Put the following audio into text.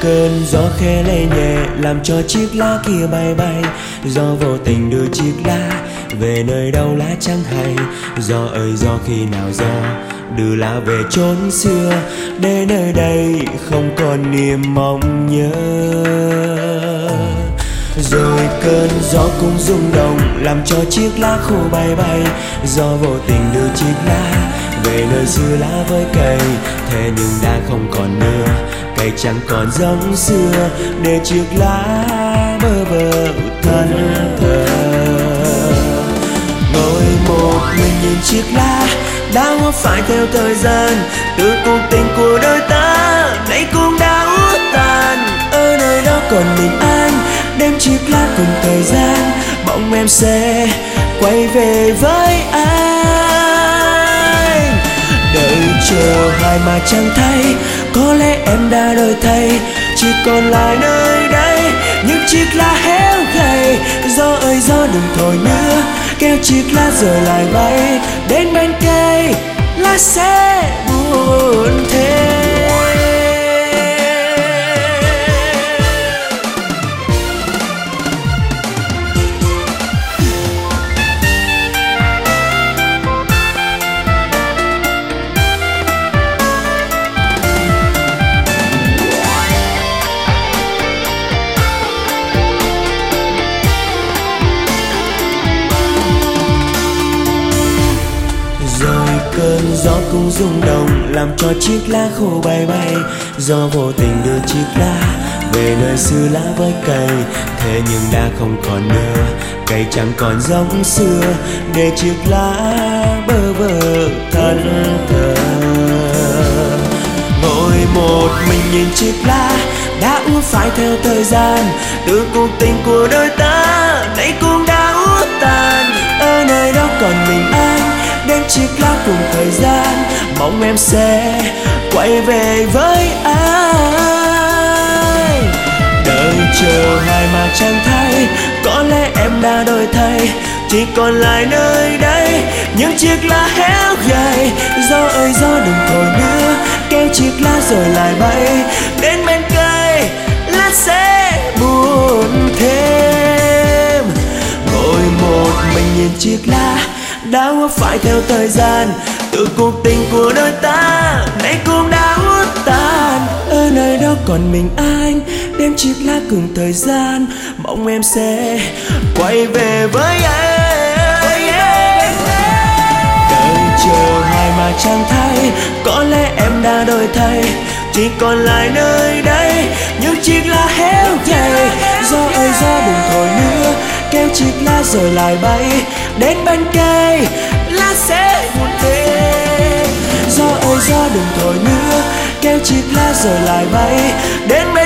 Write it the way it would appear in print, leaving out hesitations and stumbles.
cơn gió khẽ lay nhẹ làm cho chiếc lá kia bay bay. Gió vô tình đưa chiếc lá về nơi đâu lá chẳng hay. Gió ơi gió, khi nào gió đưa lá về chốn xưa, để nơi đây không còn niềm mong nhớ. Rồi cơn gió cũng rung động làm cho chiếc lá khô bay bay. Gió vô tình đưa chiếc lá về nơi xưa lá với cây, thế nhưng đã không còn nữa, cây chẳng còn giống xưa, để chiếc lá bơ vơ thân thờ. Ngồi một mình nhìn chiếc lá đã hóa phai theo thời gian, từ cuộc tình của đôi ta nay cũng đã úa tàn. Ở nơi đó còn mình anh, đem chiếc lá cùng thời gian, mong em sẽ quay về với anh. Đợi chờ hoài mà chẳng thấy, có lẽ em đã đổi thay, chỉ còn lại nơi đây những chiếc lá héo gầy. Gió ơi gió đừng thổi nữa, kéo chiếc lá rồi lại bay đến bên cây, lá sẽ buồn thêm. Cơn gió cũng rung động làm cho chiếc lá khô bay bay. Gió vô tình đưa chiếc lá về nơi xưa lá với cây, thế nhưng đã không còn nữa, cây chẳng còn giống xưa, để chiếc lá bơ vơ thân thờ. Ngồi một mình nhìn chiếc lá đã úa phai theo thời gian, từ cuộc tình của đôi ta nay cũng đã úa tàn. Ở nơi đó còn mình anh, đem chiếc lá cùng thời gian, mong em sẽ quay về với anh. Đợi chờ hoài mà chẳng thấy, có lẽ em đã đổi thay, chỉ còn lại nơi đây những chiếc lá héo gầy. Gió ơi gió đừng thổi nữa, kéo chiếc lá rồi lại bay đến bên cây, lá sẽ buồn thêm. Ngồi một mình nhìn chiếc lá đã hóa phai theo thời gian, từ cuộc tình của đôi ta nay cũng đã úa tàn. Ở nơi đó còn mình anh, đem chiếc lá cùng thời gian, mong em sẽ quay về với anh. Đợi chờ hoài mà chẳng thấy, có lẽ em đã đổi thay, chỉ còn lại nơi đây những chiếc lá héo gầy. Gió ơi gió đừng thổi nữa, kéo chiếc lá rồi lại bay đến bên cây, lá sẽ buồn thêm. Gió ơi gió đừng thổi nữa, kéo chiếc lá rồi lại bay đến bên